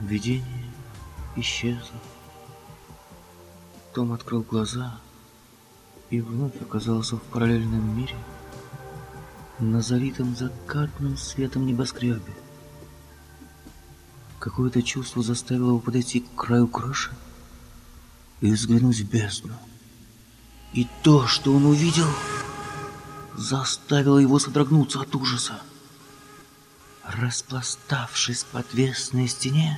Видение исчезло. Том открыл глаза и вновь оказался в параллельном мире, на залитом закатным светом небоскребе. Какое-то чувство заставило его подойти к краю крыши и взглянуть в бездну. И то, что он увидел, заставило его содрогнуться от ужаса. Распластавшись по отвесной стене,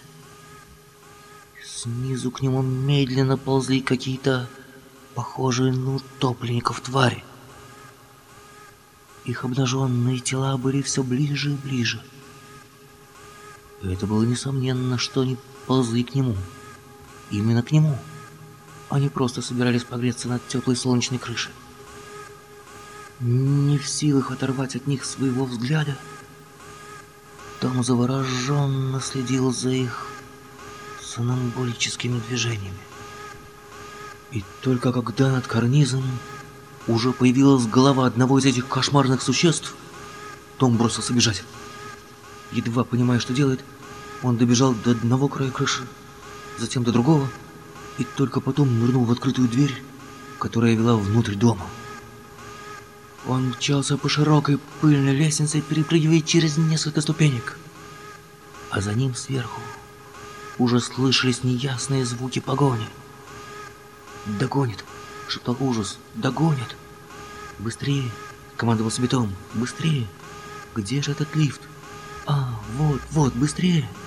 снизу к нему медленно ползли какие-то похожие на утопленников твари. Их обнаженные тела были все ближе и ближе. И это было несомненно, что они ползли к нему. Именно к нему. Они просто собирались погреться над теплой солнечной крышей. Не в силах оторвать от них своего взгляда, Том завороженно следил за их сомнамбулическими движениями. И только когда над карнизом уже появилась голова одного из этих кошмарных существ, Том бросился бежать. Едва понимая, что делает, он добежал до одного края крыши, затем до другого, и только потом нырнул в открытую дверь, которая вела внутрь дома. Он мчался по широкой пыльной лестнице, перепрыгивая через несколько ступенек. А за ним сверху уже слышались неясные звуки погони. «Догонит!» — шептал ужас. «Догонит!» «Быстрее!» — командовал себе Том. «Быстрее! Где же этот лифт? А, вот, быстрее!»